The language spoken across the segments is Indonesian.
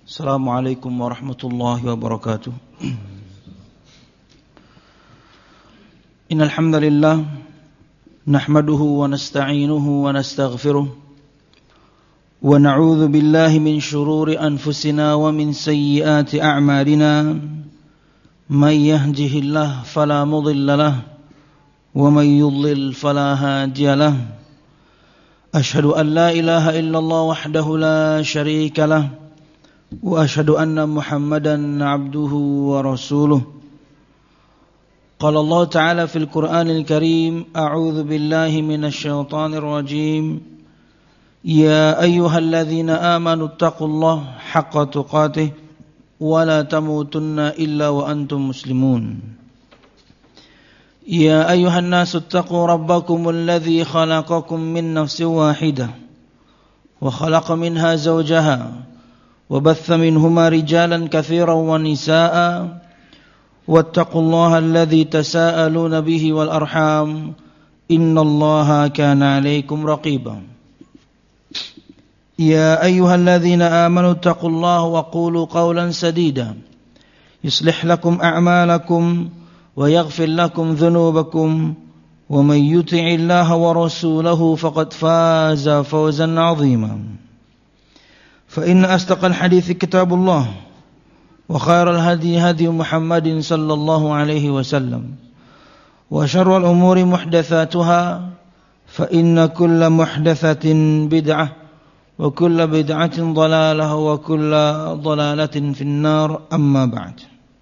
Assalamualaikum warahmatullahi wabarakatuh. Innal hamdalillah nahmaduhu wa nasta'inuhu wa nastaghfiruh wa na'udzu billahi min shururi anfusina wa min sayyiati a'malina. May yahdihillahu fala mudilla lahu wa may yudlil fala hadiya lahu. Ashhadu an la ilaha illallah wahdahu la syarika lahu wa ashhadu anna Muhammadan abduhu wa rasuluh. Qala Allah Ta'ala fil Qur'anil Karim, a'udzu billahi minasy syaithanir rajim. Ya ayyuhalladzina amanu taqullaha haqqa tuqatih wa la tamutunna illa wa antum muslimun. Ya ayyuhan nasu taqu rabbakumul ladzi khalaqakum min nafsin wahidah wa khalaqa minha zawjaha وبث منهما رجالا كثيرا ونساء واتقوا الله الذي تساءلون به والأرحام إن الله كان عليكم رقيبا يا أيها الذين آمنوا اتقوا الله وقولوا قولا سديدا يصلح لكم أعمالكم ويغفر لكم ذنوبكم ومن يطع الله ورسوله فقد فاز فوزا عظيما فإن أصدق الحديث كتاب الله وخير الهدي هدي محمد صلى الله عليه وسلم وشر الأمور محدثاتها فإن كل محدثة بدعة وكل بدعة ضلالة وكل ضلالة في النار أما بعد.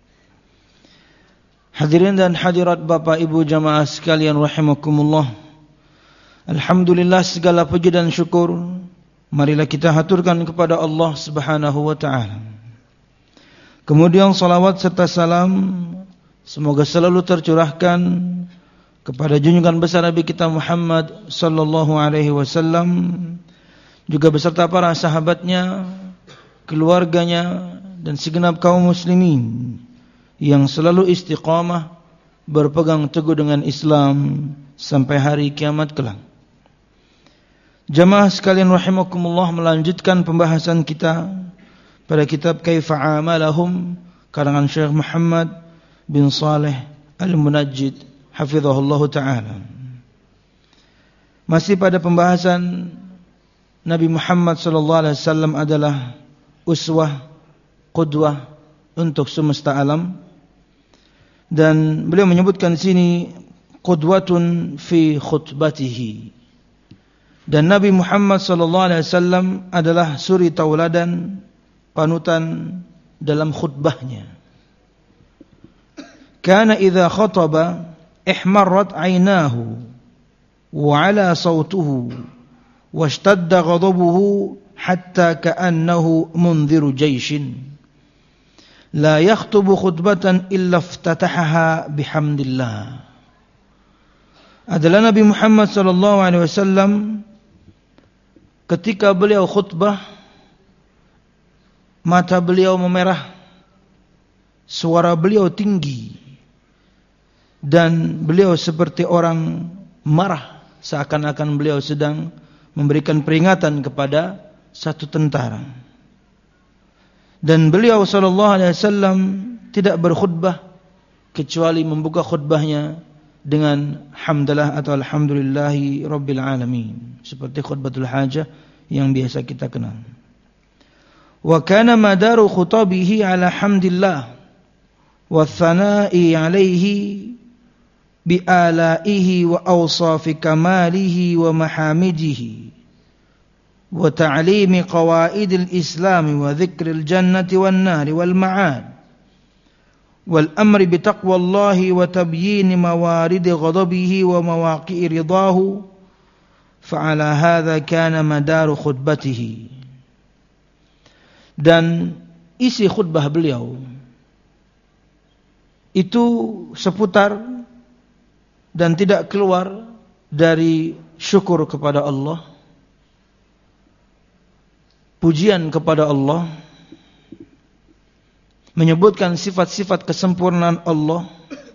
Hadirin dan hadirat Bapak Ibu jamaah sekalian rahimakumullah. Alhamdulillah, segala puji dan syukur marilah kita haturkan kepada Allah Subhanahu wa ta'ala. Kemudian salawat serta salam semoga selalu tercurahkan kepada junjungan besar Nabi kita Muhammad sallallahu alaihi wasallam, juga beserta para sahabatnya, keluarganya dan segenap kaum muslimin yang selalu istiqamah berpegang teguh dengan Islam sampai hari kiamat kelak. Jamaah sekalian rahimakumullah, melanjutkan pembahasan kita pada kitab Kaifa Amalahum karangan Syekh Muhammad bin Saleh Al-Munajjid hafizahullah ta'ala. Masih pada pembahasan Nabi Muhammad sallallahu alaihi wasallam adalah uswah, qudwah untuk semesta alam, dan beliau menyebutkan sini qudwatun fi khutbatihi. Dan Nabi Muhammad sallallahu alaihi wasallam adalah suri tauladan, panutan dalam khutbahnya. Kana idza khataba ihmarrat 'ainahu wa 'ala sawtuhu washtadda ghadabuhu hatta ka'annahu mundhiru jayshin la yakhutubu khutbatan illa iftatahaha bihamdillah. Adalah Nabi Muhammad sallallahu alaihi wasallam ketika beliau khutbah, mata beliau memerah, suara beliau tinggi, dan beliau seperti orang marah, seakan-akan beliau sedang memberikan peringatan kepada satu tentara. Dan beliau sallallahu alaihi wasallam tidak berkhutbah kecuali membuka khutbahnya dengan hamdalah atau alhamdulillahi rabbil alamin, seperti khutbatul hajah yang biasa kita kenal. Wa kana madaru khutabihi ala hamdillah wa thana'i alaihi bi alaihi wa awsafi kamalihi wa mahamidihi wa ta'limi qawaidil islami wa dhikril jannati wan nari wal ma'ad wal amri bi taqwallahi wa tabyin mawaridi ghadabihi wa mawaqi'i ridahu fa ala hadza kana madaru khutbatihi. Dan isi khutbah beliau itu seputar dan tidak keluar dari syukur kepada Allah, pujian kepada Allah, menyebutkan sifat-sifat kesempurnaan Allah,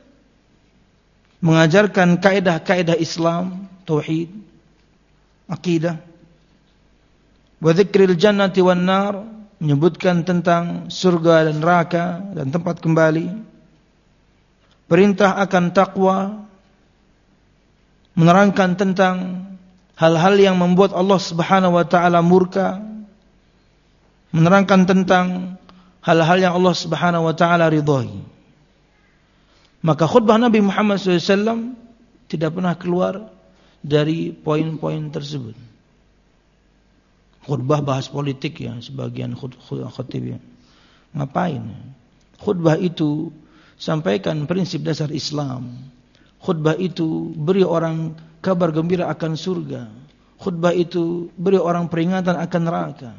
mengajarkan kaidah-kaidah Islam, tauhid, akidah, wa dzikril jannati wan nar, menyebutkan tentang surga dan neraka dan tempat kembali. Perintah akan takwa, menerangkan tentang hal-hal yang membuat Allah Subhanahu wa taala murka, menerangkan tentang hal-hal yang Allah Subhanahu wa taala ridhai. Maka khutbah Nabi Muhammad SAW tidak pernah keluar dari poin-poin tersebut. Khutbah bahas politik ya, sebagian khutib ya. Ngapain? Khutbah itu sampaikan prinsip dasar Islam. Khutbah itu beri orang kabar gembira akan surga. Khutbah itu beri orang peringatan akan neraka.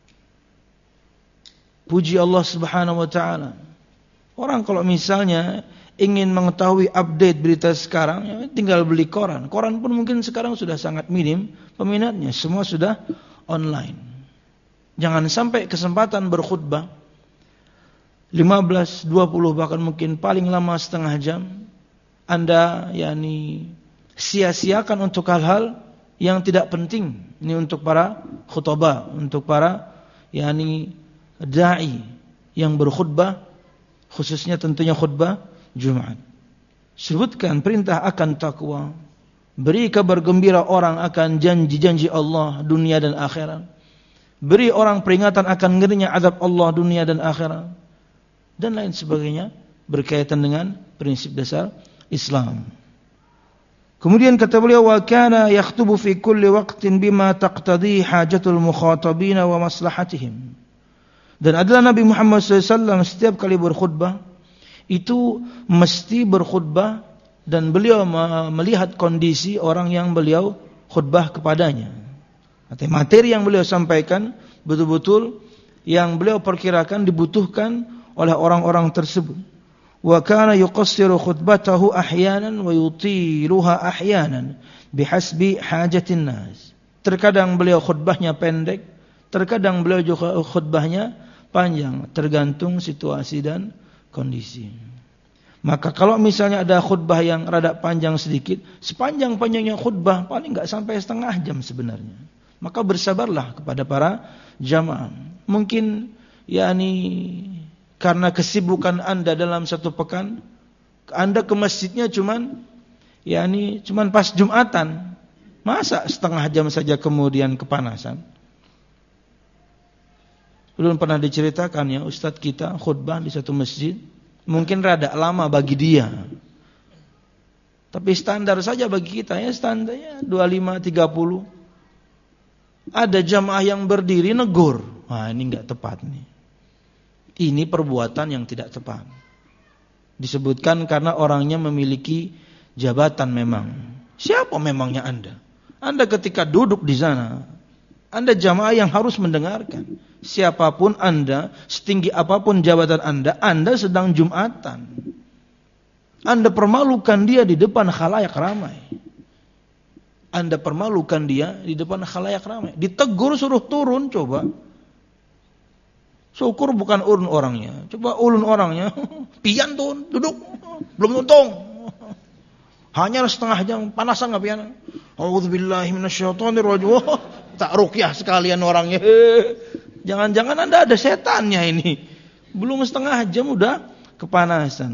Puji Allah Subhanahu wa taala. Orang kalau misalnya ingin mengetahui update berita sekarang, ya, tinggal beli koran. Koran pun mungkin sekarang sudah sangat minim peminatnya, semua sudah online. Jangan sampai kesempatan berkhutbah 15, 20 bahkan mungkin paling lama setengah jam Anda sia-siakan untuk hal-hal yang tidak penting. Ini untuk para khutbah, untuk para dai yang berkhutbah, khususnya tentunya khutbah Jumat. Sebutkan perintah akan takwa, beri kabar gembira orang akan janji-janji Allah dunia dan akhirat, beri orang peringatan akan ngerinya azab Allah dunia dan akhirat, dan lain sebagainya berkaitan dengan prinsip dasar Islam. Kemudian kata beliau, wa kana yakhtubu fi kulli waqtin bima taqtadi hajatul mukhatabin wa maslahatihim. Dan adalah Nabi Muhammad SAW setiap kali berkhutbah itu mesti berkhutbah dan beliau melihat kondisi orang yang beliau khutbah kepadanya. Artinya materi yang beliau sampaikan betul-betul yang beliau perkirakan dibutuhkan oleh orang-orang tersebut. Wa kana yuqassiru khutbatahu ahyanan wa yutiluha ahyanan bihasbi hajatin nas. Terkadang beliau khutbahnya pendek, terkadang beliau juga khutbahnya panjang, tergantung situasi dan kondisi. Maka kalau misalnya ada khutbah yang rada panjang sedikit, sepanjang-panjangnya khutbah paling enggak sampai setengah jam sebenarnya. Maka bersabarlah kepada para jamaah. Mungkin karena kesibukan Anda dalam satu pekan, Anda ke masjidnya cuman pas Jumatan. Masa setengah jam saja kemudian kepanasan? Belum pernah diceritakan ya, ustadz kita khutbah di satu masjid, mungkin rada lama bagi dia. Tapi standar saja bagi kita ya, standarnya 25-30. Ada jamaah yang berdiri negur. Wah, ini enggak tepat nih. Ini perbuatan yang tidak tepat. Disebutkan karena orangnya memiliki jabatan memang. Siapa memangnya Anda? Anda ketika duduk di sana, Anda jamaah yang harus mendengarkan. Siapapun Anda, setinggi apapun jabatan Anda sedang Jumatan. Anda permalukan dia di depan khalayak ramai. Anda permalukan dia di depan khalayak ramai. Ditegur suruh turun coba. Syukur bukan ulun orangnya. Coba ulun orangnya. Pian turun, duduk. Belum untung. Hanya setengah jam, panasan nggak pian? A'udzubillahi minasyaitonirrajim. Tak ruqyah sekalian orangnya. Jangan-jangan Anda ada setannya ini. Belum setengah jam udah kepanasan.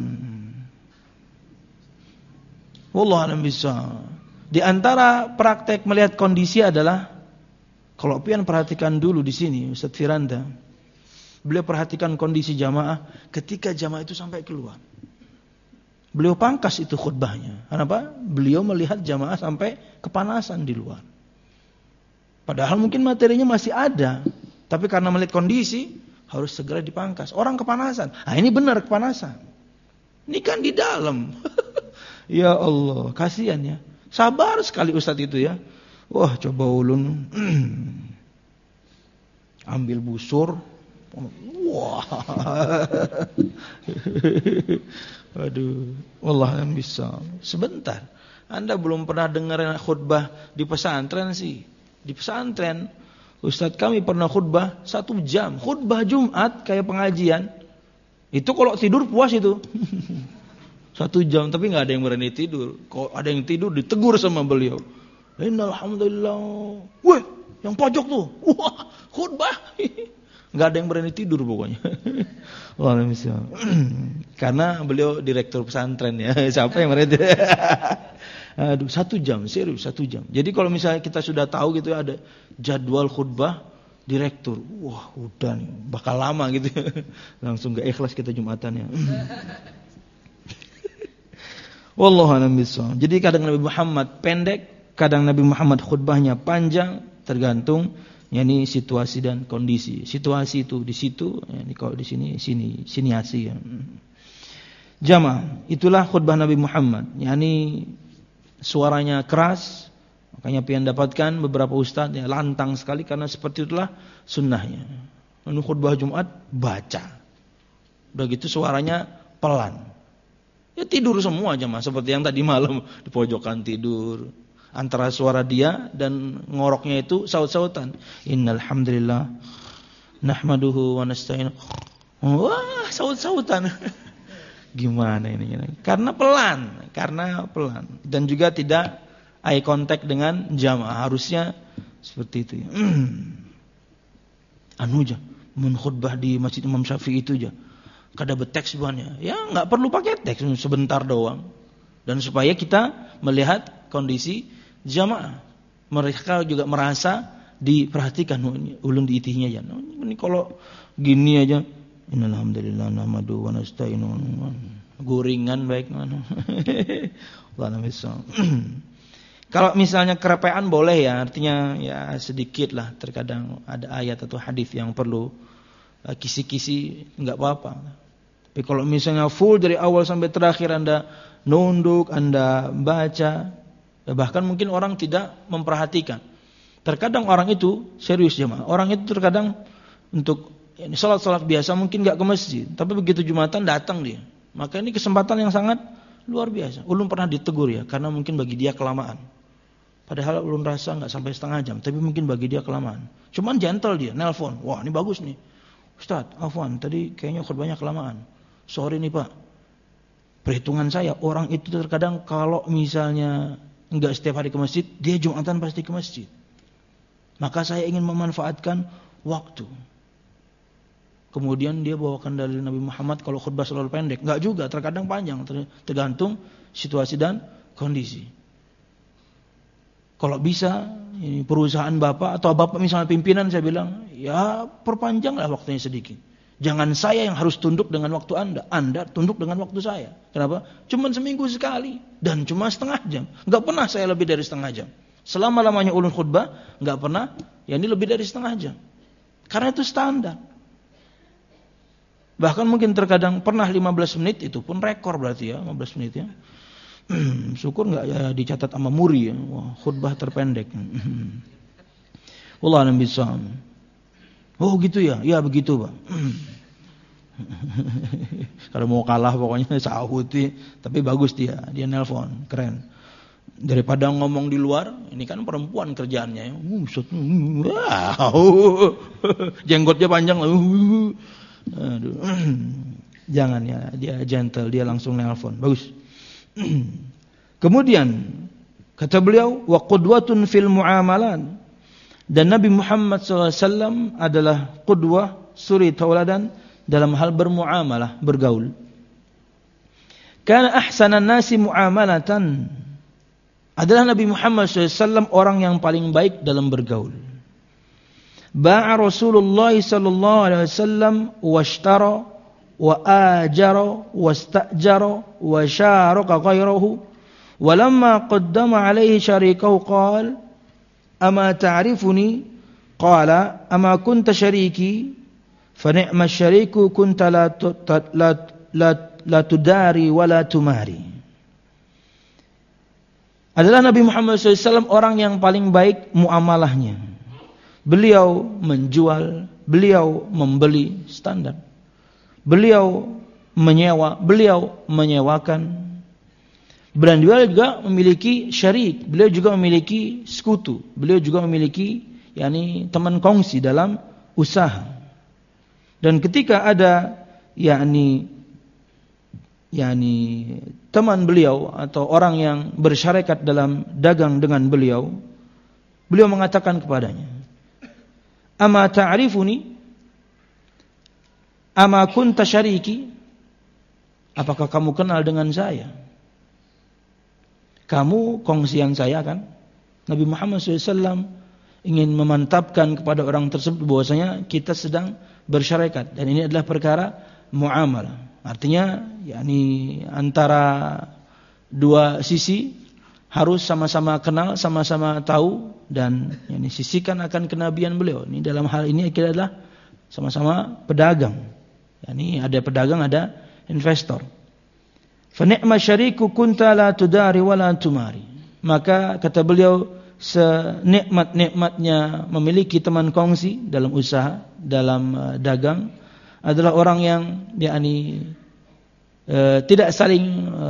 Wallahu a'lam bishawab. Di antara praktek melihat kondisi adalah, kalau pian perhatikan dulu di sini Ustaz Firanda, beliau perhatikan kondisi jamaah ketika jamaah itu sampai keluar. Beliau pangkas itu khutbahnya. Kenapa? Beliau melihat jamaah sampai kepanasan di luar. Padahal mungkin materinya masih ada, tapi karena melihat kondisi harus segera dipangkas. Orang kepanasan. Nah, ini benar kepanasan. Ini kan di dalam. Ya Allah, kasihan ya. Sabar sekali Ustadz itu ya. Wah, coba ulun ambil busur. Wah. Waduh, wallah yang bisa. Sebentar. Anda belum pernah dengar khutbah di pesantren sih. Di pesantren Ustadz kami pernah khutbah 1 jam. Khutbah Jumat kayak pengajian. Itu kalau tidur puas itu. 1 jam, tapi gak ada yang berani tidur. Kalau ada yang tidur ditegur sama beliau. Innalhamdulillah. Weh, yang pojok tuh. Wah, khutbah. Enggak ada yang berani tidur pokoknya. Karena beliau direktur pesantren ya. Siapa yang berani? Aduh, 1 jam, serius 1 jam. Jadi kalau misalnya kita sudah tahu gitu ada jadwal khutbah direktur, wah udah nih, bakal lama gitu. Langsung gak ikhlas kita Jumatannya. Wallahu a'lam bishawab. Jadi kadang Nabi Muhammad pendek, kadang Nabi Muhammad khutbahnya panjang, tergantung yakni situasi dan kondisi. Situasi itu di situ, yakni kalau di sini asih ya. Jamaah, itulah khutbah Nabi Muhammad, yakni suaranya keras, makanya pian dapatkan beberapa ustaz ya lantang sekali karena seperti itulah sunnahnya. Lalu khutbah Jumat baca, udah gitu suaranya pelan. Ya tidur semua jemaah seperti yang tadi malam di pojokan tidur. Antara suara dia dan ngoroknya itu saut-sautan. Innal hamdalillah nahmaduhu wa nasta'inu. Wah, saut-sautan. Gimana ini? Karena pelan. Dan juga tidak eye contact dengan jamaah. Harusnya seperti itu ya. Anu aja, mun khutbah di Masjid Imam Syafi'i itu aja. Kada beteks sebenarnya. Ya enggak perlu pakai teks, sebentar doang. Dan supaya kita melihat kondisi jamaah. Mereka juga merasa diperhatikan. Ulun diitihnya aja. Ini kalau gini aja. Innal hamdalillah nahmaduhu wa nasta'inu. Goringan baik mana. Kalau misalnya kerepean boleh ya, artinya ya sedikit lah, terkadang ada ayat atau hadis yang perlu kisi-kisi enggak apa-apa. Tapi kalau misalnya full dari awal sampai terakhir Anda nunduk, Anda baca, ya bahkan mungkin orang tidak memperhatikan. Terkadang orang itu serius jemaah. Orang itu terkadang untuk salat-salat biasa mungkin enggak ke masjid, tapi begitu Jumatan datang dia. Maka ini kesempatan yang sangat luar biasa. Ulun pernah ditegur ya, karena mungkin bagi dia kelamaan. Padahal ulun rasa enggak sampai setengah jam, tapi mungkin bagi dia kelamaan. Cuman gentle dia, nelpon. Wah, ini bagus nih. Ustaz, afwan, tadi kayaknya khutbahnya kelamaan. Sorry nih Pak. Perhitungan saya, orang itu terkadang kalau misalnya enggak setiap hari ke masjid, dia Jumatan pasti ke masjid. Maka saya ingin memanfaatkan waktu. Kemudian dia bawakan dalil Nabi Muhammad kalau khutbah selalu pendek. Enggak juga, terkadang panjang, tergantung situasi dan kondisi. Kalau bisa, ini perusahaan Bapak atau Bapak misalnya pimpinan, saya bilang, ya perpanjanglah waktunya sedikit. Jangan saya yang harus tunduk dengan waktu Anda. Anda tunduk dengan waktu saya. Kenapa? Cuma seminggu sekali. Dan cuma setengah jam. Enggak pernah saya lebih dari setengah jam. Selama-lamanya ulun khutbah, enggak pernah, ya ini lebih dari setengah jam. Karena itu standar. Bahkan mungkin terkadang pernah 15 menit, itu pun rekor berarti ya, 15 menit ya. Syukur enggak ya dicatat sama Muri ya. Wah, khutbah terpendek. Wallahu a'lam bishawab. Oh gitu ya? Ya begitu Pak. Kalau mau kalah pokoknya sahuti, tapi bagus dia nelpon, keren. Daripada ngomong di luar, ini kan perempuan kerjaannya ya. Wow. Jenggotnya panjang. Aduh. Jangan ya, dia gentle, dia langsung nelpon. Bagus. Kemudian kata beliau, wa qudwatun fil muamalat. Dan Nabi Muhammad SAW adalah qudwah, suri tauladan dalam hal bermuamalah, bergaul. Kana ahsanan nasi muamalatan. Adalah Nabi Muhammad SAW orang yang paling baik dalam bergaul. Ba'a Rasulullah sallallahu alaihi wasallam washtara wa ajara wastajara wa syaraka ghayrahu. Walamma qaddama alaihi syarikahu qala ama ta'rifuni qala ama kunta syariki fa ni'ma syariku kunta la tudari wa la tumari. Adalah Nabi Muhammad SAW orang yang paling baik muamalahnya. Beliau menjual, beliau membeli, standar. Beliau menyewa, beliau menyewakan. Dan beliau juga memiliki syarik, beliau juga memiliki sekutu, beliau juga memiliki yakni teman kongsi dalam usaha. Dan ketika ada yakni teman beliau atau orang yang bersyarikat dalam dagang dengan beliau, beliau mengatakan kepadanya, "Ama ta'rifuni?" ama kunta syariki, apakah kamu kenal dengan saya? Kamu kongsian saya kan? Nabi Muhammad SAW ingin memantapkan kepada orang tersebut bahwasanya kita sedang bersyarikat, dan ini adalah perkara muamalah. Artinya yakni antara dua sisi harus sama-sama kenal, sama-sama tahu, dan yakni sisikan akan kenabian beliau. Ini dalam hal ini kita adalah sama-sama pedagang. Yakni ada pedagang, ada investor. Fa ni'ma syariku kunta la tudari wa la tumari. Maka kata beliau, senikmat-nikmatnya memiliki teman kongsi dalam usaha, dalam dagang adalah orang yang yakni tidak saling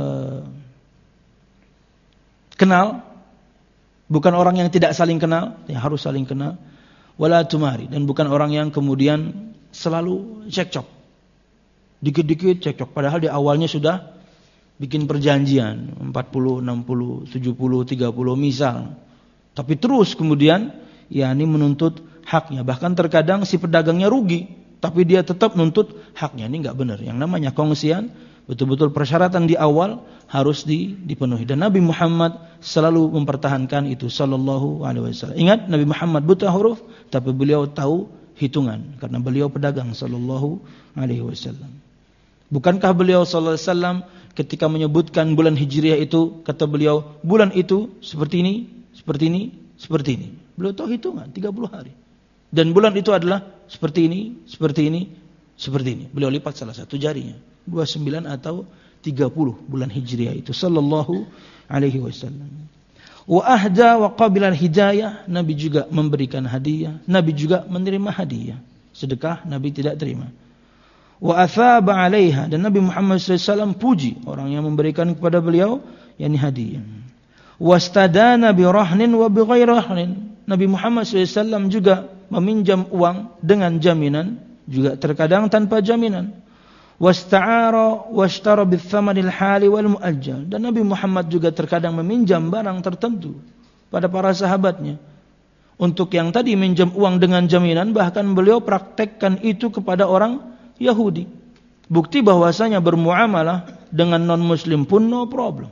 kenal, bukan orang yang tidak saling kenal, yang harus saling kenal, wala tumari, dan bukan orang yang kemudian selalu cekcok, dikit-dikit cekcok, padahal di awalnya sudah bikin perjanjian 40, 60, 70, 30 misal, tapi terus kemudian yakni menuntut haknya. Bahkan terkadang si pedagangnya rugi, tapi dia tetap nuntut haknya. Ini enggak benar. Yang namanya kongsian, betul-betul persyaratan di awal harus dipenuhi. Dan Nabi Muhammad selalu mempertahankan itu sallallahu alaihi wasallam. Ingat, Nabi Muhammad buta huruf, tapi beliau tahu hitungan karena beliau pedagang sallallahu alaihi wasallam. Bukankah beliau sallallahu alaihi wasallam ketika menyebutkan bulan Hijriah itu, kata beliau, bulan itu seperti ini, seperti ini, seperti ini. Beliau tahu hitungan 30 hari. Dan bulan itu adalah seperti ini, seperti ini, seperti ini. Beliau lipat salah satu jarinya, 29 atau 30 bulan Hijriah itu sallallahu alaihi wasallam. Wa ahda wa qabila hidayah, Nabi juga memberikan hadiah, Nabi juga menerima hadiah. Sedekah Nabi tidak terima. Wa athaba 'alaiha, dan Nabi Muhammad SAW puji orang yang memberikan kepada beliau yakni hadiah. Wastadana bi rahnin wa bi ghairi rahnin, Nabi Muhammad SAW juga meminjam uang dengan jaminan, juga terkadang tanpa jaminan. Wasta'ara washtara bi thamanil hali wal muajjal, dan Nabi Muhammad juga terkadang meminjam barang tertentu pada para sahabatnya. Untuk yang tadi minjam uang dengan jaminan, bahkan beliau praktekkan itu kepada orang Yahudi. Bukti bahwasanya bermuamalah dengan non-muslim pun no problem.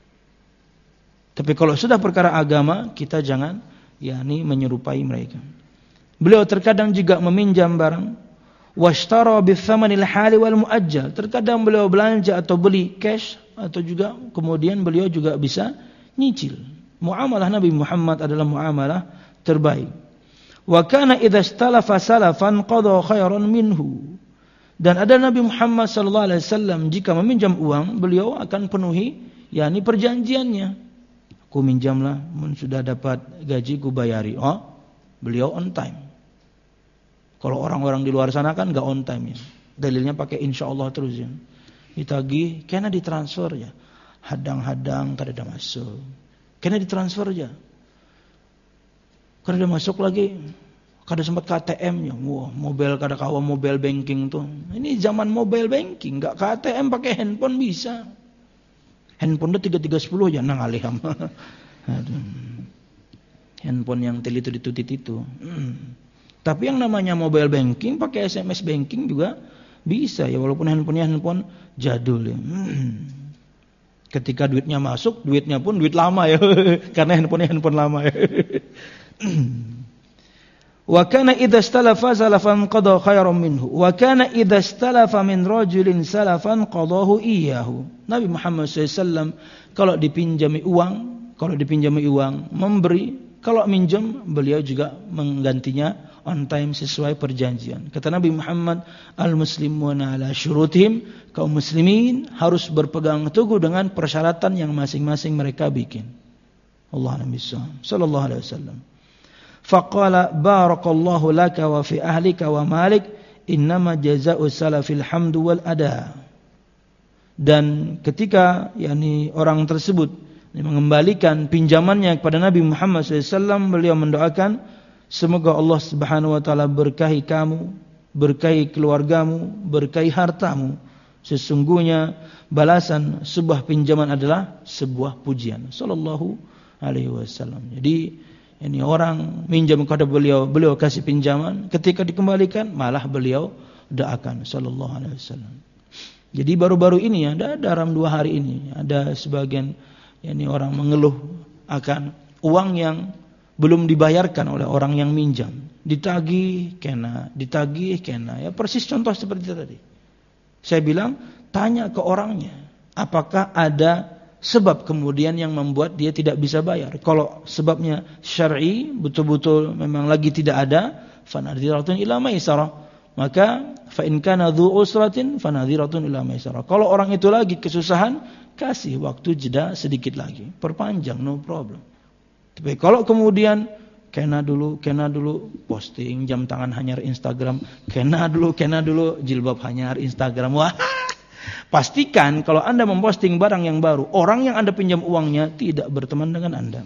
Tapi kalau sudah perkara agama, kita jangan yakni menyerupai mereka. Beliau terkadang juga meminjam barang, washtara bithamanil hali wal muajjal. Terkadang beliau belanja atau beli cash, atau juga kemudian beliau juga bisa nyicil. Muamalah Nabi Muhammad adalah muamalah terbaik. Wa kana idza istalafa salafan qada khairan minhu. Dan ada Nabi Muhammad sallallahu alaihi wasallam jika meminjam uang, beliau akan penuhi yakni perjanjiannya. Aku minjamlah, sudah dapat gaji ku bayari. Oh, beliau on time. Kalau orang-orang di luar sana kan enggak on time ya. Dalilnya pakai insyaallah terus ya. Ditagih, kena ditransfer ya. Hadang-hadang kada ada masuk. Kena ditransfer aja. Kada ada masuk lagi. Kada sempat KTM ya. Wah, mobile kada kawa mobile banking tuh. Ini zaman mobile banking, enggak KTM, pakai handphone bisa. Handphone tuh 3310 aja nang aliham. Handphone yang telitutit itu. Tapi yang namanya mobile banking pakai SMS banking juga bisa ya, walaupun handphonenya handphone jadul ya. Ketika duitnya masuk, duitnya pun duit lama ya. Karena handphonenya handphone lama ya. Wa kana idza istalafa salafan qada khairan minhu wa kana idza istalafa min rajulin salafan qadahu iyyahu. Nabi Muhammad SAW kalau dipinjami uang memberi, kalau minjam beliau juga menggantinya on time sesuai perjanjian. Kata Nabi Muhammad, al-muslimuna ala syurutihim, kaum muslimin harus berpegang teguh dengan persyaratan yang masing-masing mereka bikin. Allah Nabi sallallahu alaihi wasallam. Faqala barakallahu laka wa fi ahlika wa malik, innama jazaa'u salafil hamdu wal ada. Dan ketika yakni orang tersebut mengembalikan pinjamannya kepada Nabi Muhammad SAW, beliau mendoakan, semoga Allah Subhanahu wa taala berkahi kamu, berkahi keluargamu, berkahi hartamu. Sesungguhnya balasan sebuah pinjaman adalah sebuah pujian. Sallallahu alaihi wasallam. Jadi ini orang minjam kepada beliau kasih pinjaman, ketika dikembalikan malah beliau doakan sallallahu alaihi wasallam. Jadi baru-baru ini ya, dalam 2 hari ini ada sebagian orang mengeluh akan uang yang belum dibayarkan oleh orang yang minjam. Ditagih kena. Ya persis contoh seperti itu tadi. Saya bilang, tanya ke orangnya, apakah ada sebab kemudian yang membuat dia tidak bisa bayar. Kalau sebabnya syar'i, betul-betul memang lagi tidak ada, fanadhiratun ila maisarah. Maka fa in kana dzu usratin fanadhiratun ila maisarah. Kalau orang itu lagi kesusahan, kasih waktu jeda sedikit lagi, perpanjang, no problem. Tapi kalau kemudian kena dulu posting jam tangan hanyar Instagram, kena dulu jilbab hanyar Instagram. Wah, pastikan kalau Anda memposting barang yang baru, orang yang Anda pinjam uangnya tidak berteman dengan Anda.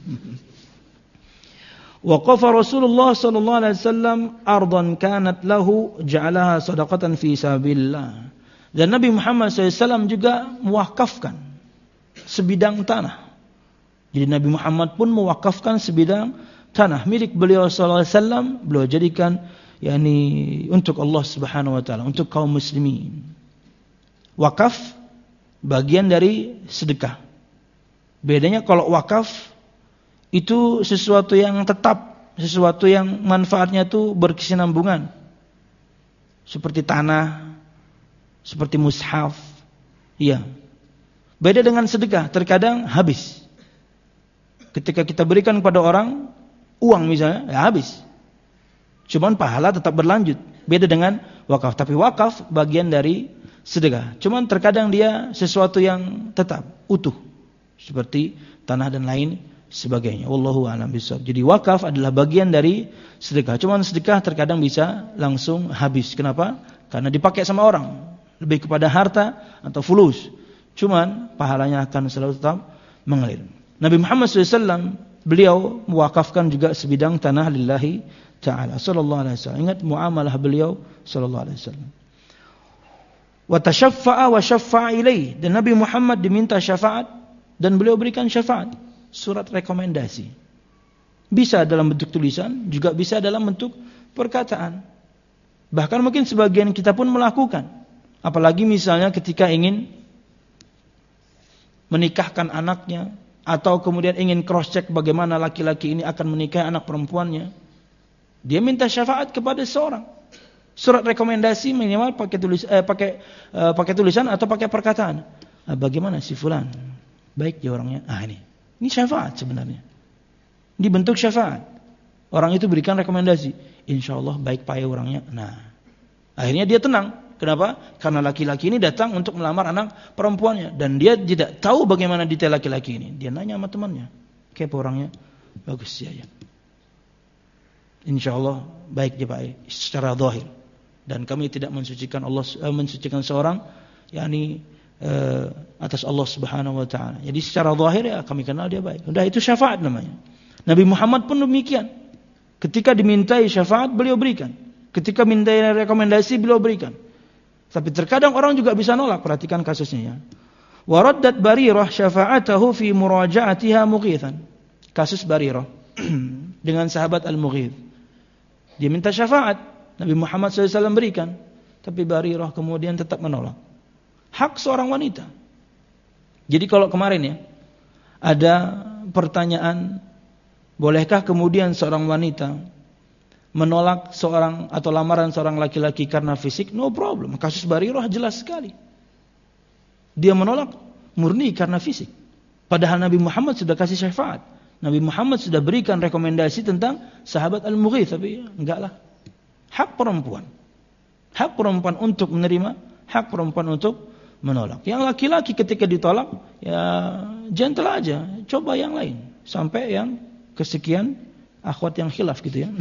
Waqafa Rasulullah sallallahu alaihi wasallam ardan kanat lahu ja'alaha shadaqatan fi sabilillah. Dan Nabi Muhammad SAW juga mewakafkan sebidang tanah. Jadi Nabi Muhammad pun mewakafkan sebidang tanah milik beliau sallallahu alaihi wasallam, beliau jadikan untuk Allah Subhanahu wa taala, untuk kaum muslimin. Wakaf bagian dari sedekah. Bedanya kalau wakaf itu sesuatu yang tetap, sesuatu yang manfaatnya itu berkesinambungan. Seperti tanah, seperti mushaf. Iya. Beda dengan sedekah, terkadang habis. Ketika kita berikan kepada orang uang misalnya, ya habis. Cuman pahala tetap berlanjut. Beda dengan wakaf, tapi wakaf bagian dari sedekah. Cuman terkadang dia sesuatu yang tetap, utuh. Seperti tanah dan lain sebagainya. Wallahu a'lam bishawab. Jadi wakaf adalah bagian dari sedekah. Cuman sedekah terkadang bisa langsung habis. Kenapa? Karena dipakai sama orang. Lebih kepada harta atau fulus. Cuman pahalanya akan selalu tetap mengalir. Nabi Muhammad SAW, beliau mewakafkan juga sebidang tanah lillahi ta'ala. Sallallahu alaihi wasallam. Ingat muamalah beliau sallallahu alaihi wasallam. Wa tashaffa'a wa syaffa'a ilaih. Dan Nabi Muhammad diminta syafaat dan beliau berikan syafaat. Surat rekomendasi. Bisa dalam bentuk tulisan, juga bisa dalam bentuk perkataan. Bahkan mungkin sebagian kita pun melakukan. Apalagi misalnya ketika ingin menikahkan anaknya, atau kemudian ingin cross check bagaimana laki-laki ini akan menikahi anak perempuannya. Dia minta syafaat kepada seorang. Surat rekomendasi minimal pakai tulisan atau pakai perkataan. Bagaimana si fulan? Baik dia orangnya. Ini syafaat sebenarnya. Ini bentuk syafaat. Orang itu berikan rekomendasi. Insyaallah baik payah orangnya. Nah, akhirnya dia tenang. Kenapa? Karena laki-laki ini datang untuk melamar anak perempuannya. Dan dia tidak tahu bagaimana detail laki-laki ini. Dia nanya sama temannya. Kepo orangnya. Bagus ya. InsyaAllah baik dia Pak. Secara zahir. Dan kami tidak mensucikan mensucikan seorang. Atas Allah Subhanahu wa ta'ala. Jadi secara zahir ya kami kenal dia baik. Udah itu syafaat namanya. Nabi Muhammad pun demikian. Ketika dimintai syafaat beliau berikan. Ketika mintai rekomendasi beliau berikan. Tapi terkadang orang juga bisa nolak. Perhatikan kasusnya ya. Waraddat Barirah syafa'atahu fi muraja'atiha Mughithan. Kasus Barirah dengan sahabat Al-Mughith. Dia minta syafaat. Nabi Muhammad SAW berikan. Tapi Barirah kemudian tetap menolak. Hak seorang wanita. Jadi kalau kemarin ya, ada pertanyaan, bolehkah kemudian seorang wanita menolak seorang atau lamaran seorang laki-laki karena fisik? No problem. Kasus Barirah jelas sekali. Dia menolak murni karena fisik. Padahal Nabi Muhammad sudah kasih syafaat. Nabi Muhammad sudah berikan rekomendasi tentang sahabat Al-Mughith. Tapi enggak lah. Hak perempuan. Hak perempuan untuk menerima. Hak perempuan untuk menolak. Yang laki-laki ketika ditolak, ya gentle aja. Coba yang lain. Sampai yang kesekian akhwat yang khilaf gitu ya.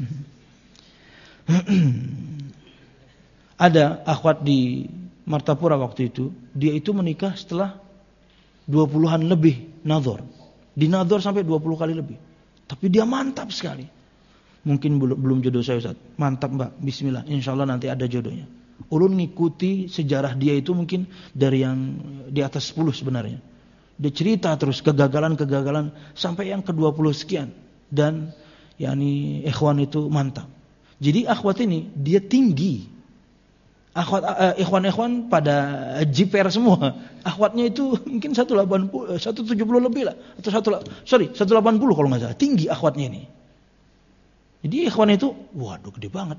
Ada akhwat di Martapura waktu itu, dia itu menikah setelah 20-an lebih nadhor. Dinadhor sampai 20 kali lebih. Tapi dia mantap sekali. Mungkin belum jodoh saya Ustaz. Mantap Mbak, bismillah, insyaallah nanti ada jodohnya. Ulun ngikuti sejarah dia itu mungkin dari yang di atas 10 sebenarnya. Dia cerita terus kegagalan-kegagalan sampai yang ke-20 sekian. Dan ikhwan itu mantap. Jadi akhwat ini dia tinggi. Ikhwan-ikhwan pada jiper semua. Akhwatnya itu mungkin 170 lebih lah, atau 180 kalau nggak salah. Tinggi akhwatnya ini. Jadi ikhwan itu, waduh gede banget.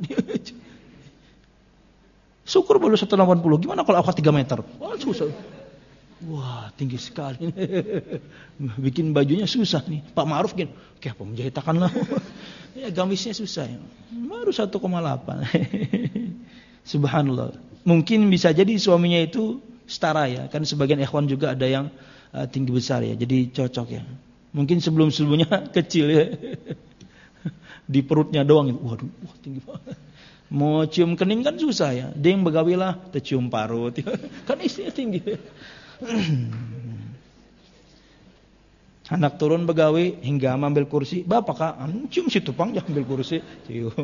Syukur baru 180. Gimana kalau akhwat 3 meter? Wah, susah. Wah, tinggi sekali. Bikin bajunya susah nih. Pak Ma'ruf gini, kayak penjahitakan lah. Ya gamisnya susah ya. Baru 1,8. Subhanallah. Mungkin bisa jadi suaminya itu setara ya. Kan sebagian ikhwan juga ada yang tinggi besar ya. Jadi cocok ya. Mungkin sebelum-sebelumnya kecil ya. Di perutnya doang itu. Waduh, wah tinggi banget. Mau cium kening kan susah ya. Dia yang begawilah, tercium parut. Kan istrinya tinggi. Anak turun begawi hingga ambil kursi. Bapak kak, cium situ pang, jangan ambil kursi. Cium.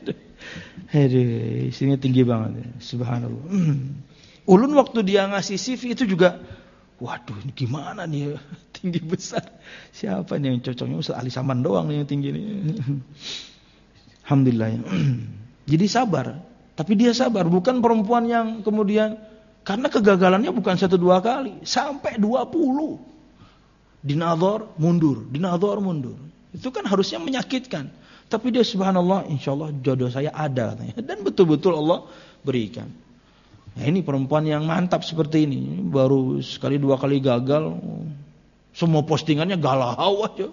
Aduh, istrinya tinggi banget. Subhanallah. Ulun waktu dia ngasih CV itu juga, waduh ini gimana nih, tinggi besar. Siapa nih yang cocoknya? Ustaz Ali Saman doang nih yang tinggi nih. Alhamdulillah ya. Jadi sabar. Tapi dia sabar. Bukan perempuan yang kemudian, karena kegagalannya bukan 1-2 kali. Sampai 20. Dinadhar mundur. Itu kan harusnya menyakitkan. Tapi dia subhanallah, insyaallah jodoh saya ada katanya. Dan betul-betul Allah berikan. Nah, ini perempuan yang mantap seperti ini. Baru sekali 2 kali gagal, semua postingannya galau aja.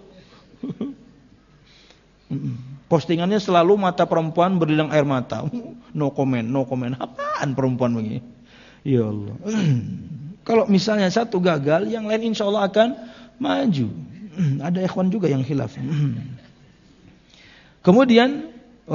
Postingannya selalu mata perempuan berlinang air mata. No comment. Apaan perempuan begini? Ya Allah. Kalau misalnya satu gagal, yang lain insyaallah akan maju. Ada ikhwan juga yang khilaf. Kemudian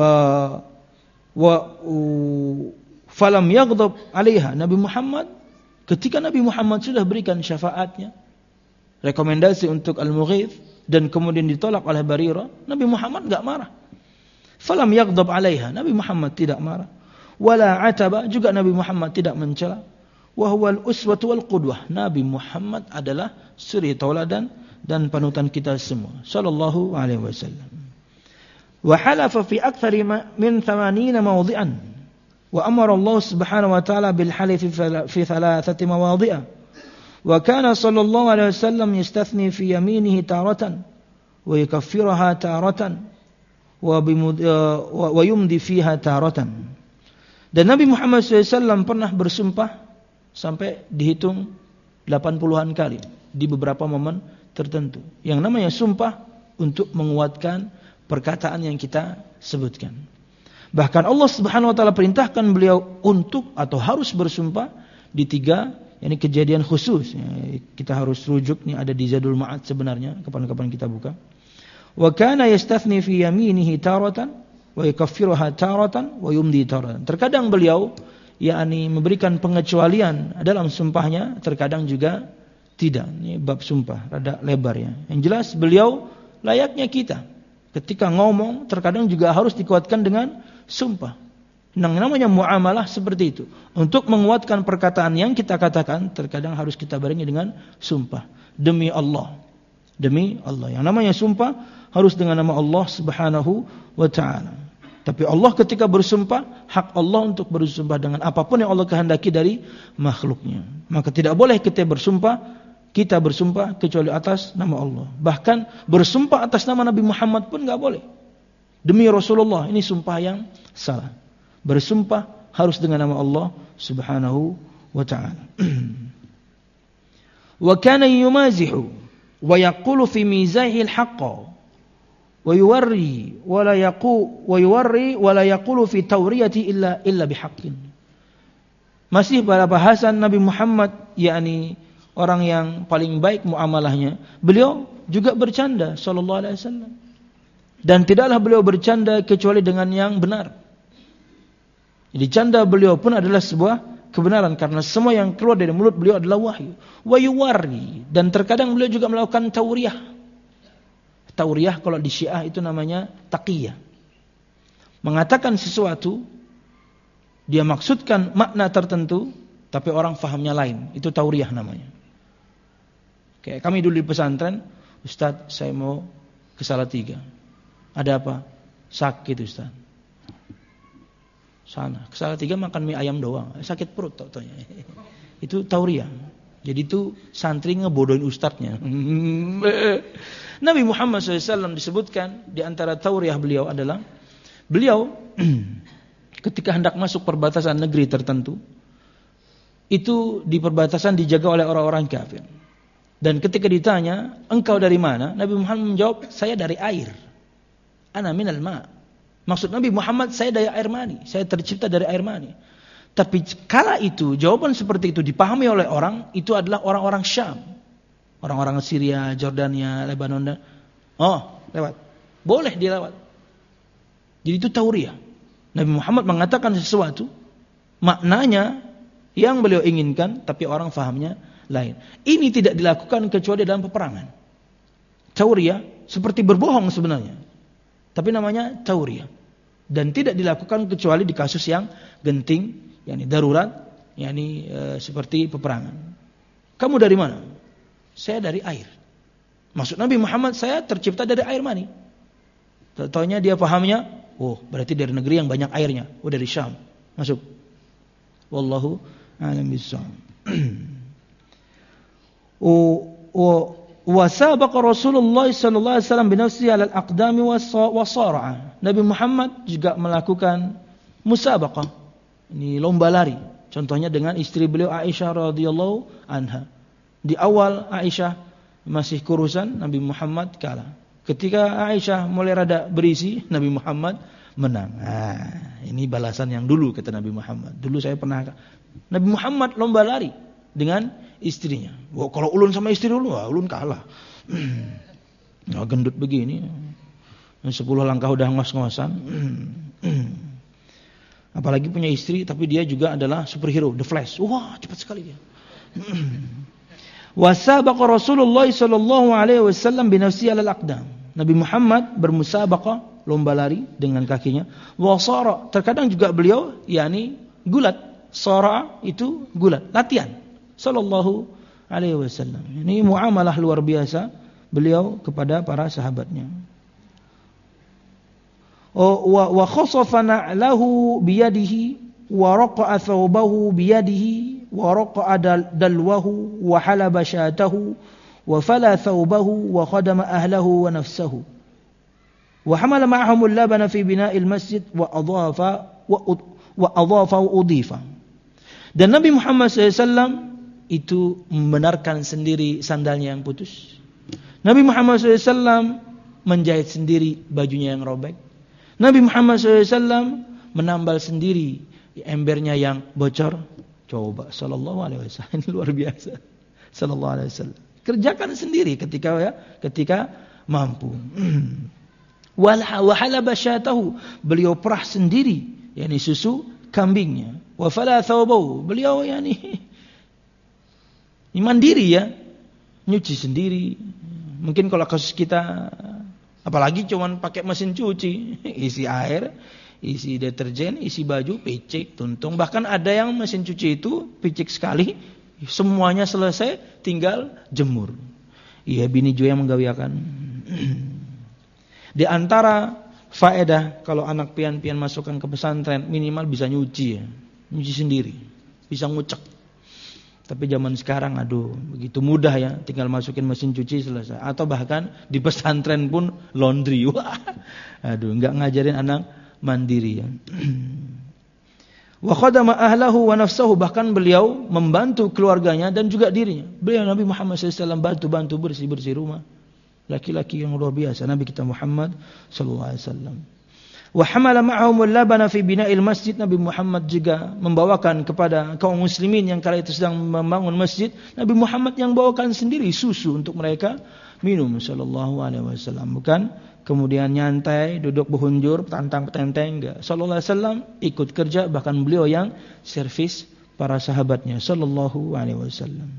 falam yaghdab 'alaiha, Nabi Muhammad, ketika Nabi Muhammad sudah berikan syafaatnya, rekomendasi untuk Al-Mughith, dan kemudian ditolak oleh Barirah, Nabi Muhammad enggak marah. Falam yaghdab 'alaiha, Nabi Muhammad tidak marah. Wala 'ataba, juga Nabi Muhammad tidak mencela. Wa huwal uswatu wal qudwah, Nabi Muhammad adalah suri tauladan dan panutan kita semua sallallahu alaihi wasallam. Wa halafa fi aktsari min 80 mawdhi'an. Wa amara Allah Subhanahu wa ta'ala bil halif fi 3 mawadhi'a. Wa kana sallallahu alaihi wasallam yastathni fi yaminihi taratan wa yukaffiruha taratan wa yumdi fiha taratan. Dan Nabi Muhammad SAW pernah bersumpah sampai dihitung 80-an kali di beberapa momen tertentu. Yang namanya sumpah untuk menguatkan perkataan yang kita sebutkan. Bahkan Allah Subhanahu wa taala perintahkan beliau untuk atau harus bersumpah di 3 yakni kejadian khusus. Kita harus rujuk, nih ada di Zadul Ma'ad sebenarnya, kapan-kapan kita buka. Wa kana yastathni fi yaminihi taratan wa yakaffiruha taratan wa yumdi taratan. Terkadang beliau yakni memberikan pengecualian dalam sumpahnya, terkadang juga tidak. Ini bab sumpah rada lebar ya. Yang jelas beliau layaknya kita. Ketika ngomong terkadang juga harus dikuatkan dengan sumpah. Yang namanya muamalah seperti itu. Untuk menguatkan perkataan yang kita katakan, terkadang harus kita barengi dengan sumpah. Demi Allah. Demi Allah. Yang namanya sumpah harus dengan nama Allah Subhanahu wa ta'ala. Tapi Allah ketika bersumpah, hak Allah untuk bersumpah dengan apapun yang Allah kehendaki dari makhluknya. Maka tidak boleh kita bersumpah kecuali atas nama Allah. Bahkan bersumpah atas nama Nabi Muhammad pun enggak boleh. Demi Rasulullah, ini sumpah yang salah. Bersumpah harus dengan nama Allah Subhanahu wa ta'ala. Wa kana yumazihu wa yaqulu fi mizahil haqqa wa yuwarri wa la yaqulu fi tawriyati illa bihaqqin. Masih pada bahasan Nabi Muhammad, yakni orang yang paling baik muamalahnya, beliau juga bercanda sallallahu alaihi wasallam. Dan tidaklah beliau bercanda kecuali dengan yang benar. Jadi canda beliau pun adalah sebuah kebenaran, karena semua yang keluar dari mulut beliau adalah wahyu. Wa yuwarri, dan terkadang beliau juga melakukan tauriyah. Tauriyah kalau di Syiah itu namanya taqiyah. Mengatakan sesuatu, dia maksudkan makna tertentu, tapi orang fahamnya lain. Itu tauriyah namanya. Kayak kami dulu di pesantren, Ustaz saya mau ke Salatiga. Ada apa? Sakit Ustaz. Sana. Salatiga makan mie ayam doang. Sakit perut totonya. Itu tauriah. Jadi itu santri ngebodohin ustadznya. Nabi Muhammad SAW disebutkan di antara tauriah beliau adalah beliau ketika hendak masuk perbatasan negeri tertentu, itu di perbatasan dijaga oleh orang-orang kafir. Dan ketika ditanya, engkau dari mana? Nabi Muhammad menjawab, saya dari air. Ana minal ma'. Maksud Nabi Muhammad, saya dari air mani. Saya tercipta dari air mani. Tapi kala itu, jawaban seperti itu dipahami oleh orang, itu adalah orang-orang Syam. Orang-orang Syria, Jordania, Lebanon. Oh, lewat. Boleh dilewat. Jadi itu tauriah. Nabi Muhammad mengatakan sesuatu, maknanya yang beliau inginkan, tapi orang fahamnya lain. Ini tidak dilakukan kecuali dalam peperangan. Tauriah seperti berbohong sebenarnya. Tapi namanya tauriah. Dan tidak dilakukan kecuali di kasus yang genting, yakni darurat, yakni seperti peperangan. Kamu dari mana? Saya dari air. Maksud Nabi Muhammad, saya tercipta dari air mani. Taunya dia pahamnya, oh berarti dari negeri yang banyak airnya. Oh dari Syam. Masuk. Wallahu a'lam bishawab. Wa sabaqa Rasulullah sallallahu alaihi wasallam binafsihi 'ala al-aqdami was-sara'a. Nabi Muhammad juga melakukan musabaqah. Ini lomba lari. Contohnya dengan istri beliau Aisyah radhiyallahu anha. Di awal Aisyah masih kurusan, Nabi Muhammad kalah. Ketika Aisyah mulai rada berisi, Nabi Muhammad menang. Ini balasan yang dulu kata Nabi Muhammad. Dulu saya pernah Nabi Muhammad lomba lari dengan istrinya. Wah, kalau ulun sama istri dulu, ulun kalah. Gendut begini. 10 langkah udah ngos-ngosan. Apalagi punya istri, tapi dia juga adalah superhero, The Flash. Wah, cepat sekali dia. Wasabaqa Rasulullah sallallahu alaihi wasallam binafsihi 'alal aqdam. Nabi Muhammad bermusabaqah, lomba lari dengan kakinya. Wasara, terkadang juga beliau yakni gulat. Sara itu gulat, latihan. Sallallahu alaihi wasallam. Ini muamalah luar biasa beliau kepada para sahabatnya. Wa khasafa na'lahu biyadihi wa raqa'a thawbahu biyadihi wa raqa'a dalwahu wa halaba syatahu wa fala thawbahu wa khadama ahlahu wa nafsahu wa hamala ma'ahum al-labana fi bina'il masjid wa adhafa udhifa. Dan Nabi Muhammad SAW itu membenarkan sendiri sandalnya yang putus. Nabi Muhammad SAW menjahit sendiri bajunya yang robek. Nabi Muhammad SAW menambal sendiri embernya yang bocor. Coba, sallallahu alaihi wasallam, ini luar biasa. Sallallahu alaihi wasallam. Kerjakan sendiri ketika mampu. Wa halaba syatahu, beliau perah sendiri, yakni susu kambingnya. Wa fala thawbahu, beliau yakni mandiri ya, nyuci sendiri. Mungkin kalau kasus kita, apalagi cuman pakai mesin cuci, isi air, isi deterjen, isi baju, picik, tuntung. Bahkan ada yang mesin cuci itu picik sekali, semuanya selesai, tinggal jemur. Iya, bini juga yang menggawiakan. Di antara faedah kalau anak pian-pian masukkan ke pesantren, minimal bisa nyuci ya, nyuci sendiri, bisa ngucek. Tapi zaman sekarang begitu mudah ya, tinggal masukin mesin cuci selesai. Atau bahkan di pesantren pun laundry. Wah, enggak ngajarin anak mandiri ya. Wa khadama ahlahu wa nafsahu, bahkan beliau membantu keluarganya dan juga dirinya. Beliau Nabi Muhammad SAW bantu bersih-bersih rumah. Laki-laki yang luar biasa Nabi kita Muhammad sallallahu alaihi wasallam. Wa hamala ma'ahum al-labana fi bina'il masjid. Nabi Muhammad juga membawakan kepada kaum muslimin yang kala itu sedang membangun masjid, Nabi Muhammad yang bawakan sendiri susu untuk mereka minum sallallahu alaihi wasallam. Bukan kemudian nyantai, duduk berhunjur, tantang-petenteng, enggak. Sallallahu alaihi wasallam ikut kerja, bahkan beliau yang servis para sahabatnya sallallahu alaihi wasallam.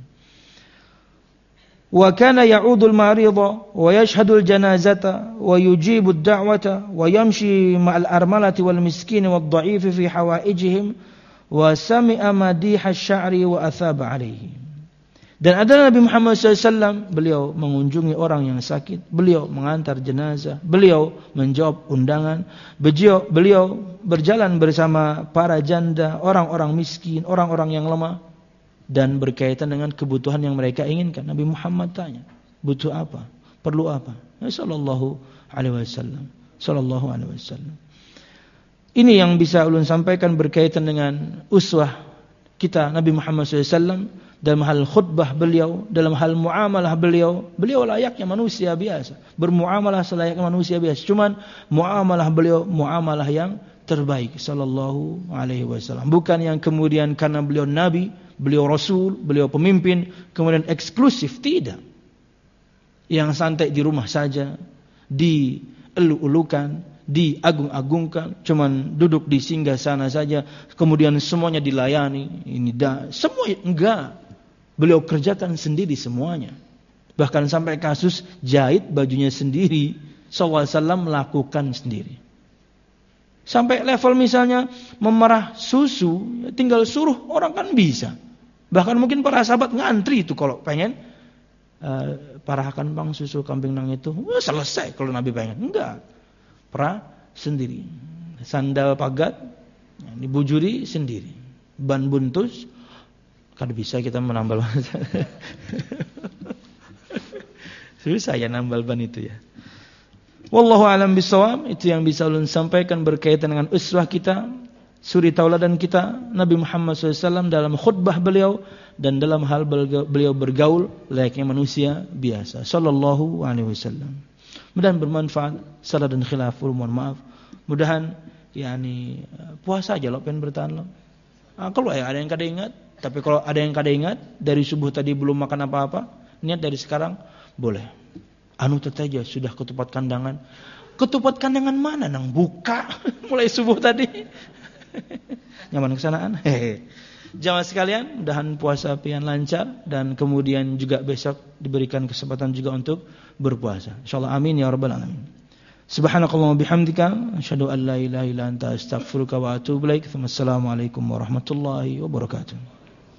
Wa kana ya'udul marida wa yashhadul janazata wa yujibud da'wata wa yamshi ma'al armalati wal miskin wad dha'if fi hawaijihim wa sami'a madih asy-sya'ri wa athaba 'alaihi. Dan ada Nabi Muhammad SAW, beliau mengunjungi orang yang sakit, beliau mengantar jenazah, beliau menjawab undangan, beliau berjalan bersama para janda, orang-orang miskin, orang-orang yang lemah, dan berkaitan dengan kebutuhan yang mereka inginkan. Nabi Muhammad tanya, butuh apa? Perlu apa? Sallallahu alaihi wasallam. Sallallahu alaihi wasallam. Ini yang bisa ulun sampaikan berkaitan dengan uswah kita Nabi Muhammad SAW dalam hal khutbah beliau, dalam hal muamalah beliau. Beliau layaknya manusia biasa, bermuamalah selayaknya manusia biasa. Cuman muamalah beliau muamalah yang terbaik sallallahu alaihi wasallam. Bukan yang kemudian karena beliau nabi, beliau rasul, beliau pemimpin kemudian eksklusif, tidak. Yang santai di rumah saja, dielu-elukan, diagung-agungkan, cuman duduk di singgah sana saja, kemudian semuanya dilayani. Semua enggak. Beliau kerjakan sendiri semuanya. Bahkan sampai kasus jahit bajunya sendiri, SAW melakukan sendiri. Sampai level misalnya memerah susu, tinggal suruh orang kan bisa. Bahkan mungkin para sahabat ngantri itu kalau pengen parahkan bang susu kambing nang itu, selesai kalau Nabi pengen. Enggak. Perah sendiri, sandal pagat dibujuri sendiri, ban buntus kan bisa kita menambal. Susah ya nambal ban itu ya. Wallahu a'lam bishawab. Itu yang bisa ulun sampaikan berkaitan dengan uswah kita, suri tauladan kita Nabi Muhammad SAW dalam khutbah beliau dan dalam hal beliau bergaul layaknya manusia biasa. Sallallahu alaihi wasallam. Mudahan bermanfaat. Salah dan khilaf, mohon maaf. Mudahan puasa aja lo pengen bertahan lo. Kalau ada yang kada ingat, tapi kalau ada yang kada ingat dari subuh tadi belum makan apa-apa, niat dari sekarang boleh. Aja sudah ketupat kandangan. Ketupat kandangan mana nang buka mulai subuh tadi? Nyaman kesanaan. Jamaah sekalian, mudahan puasa pian lancar dan kemudian juga besok diberikan kesempatan juga untuk berpuasa. Insyaallah amin ya rabbal alamin. Subhanakallahumma bihamdika asyhadu an la ilaha illa anta astaghfiruka wa atubu ilaik. Wassalamualaikum warahmatullahi wabarakatuh.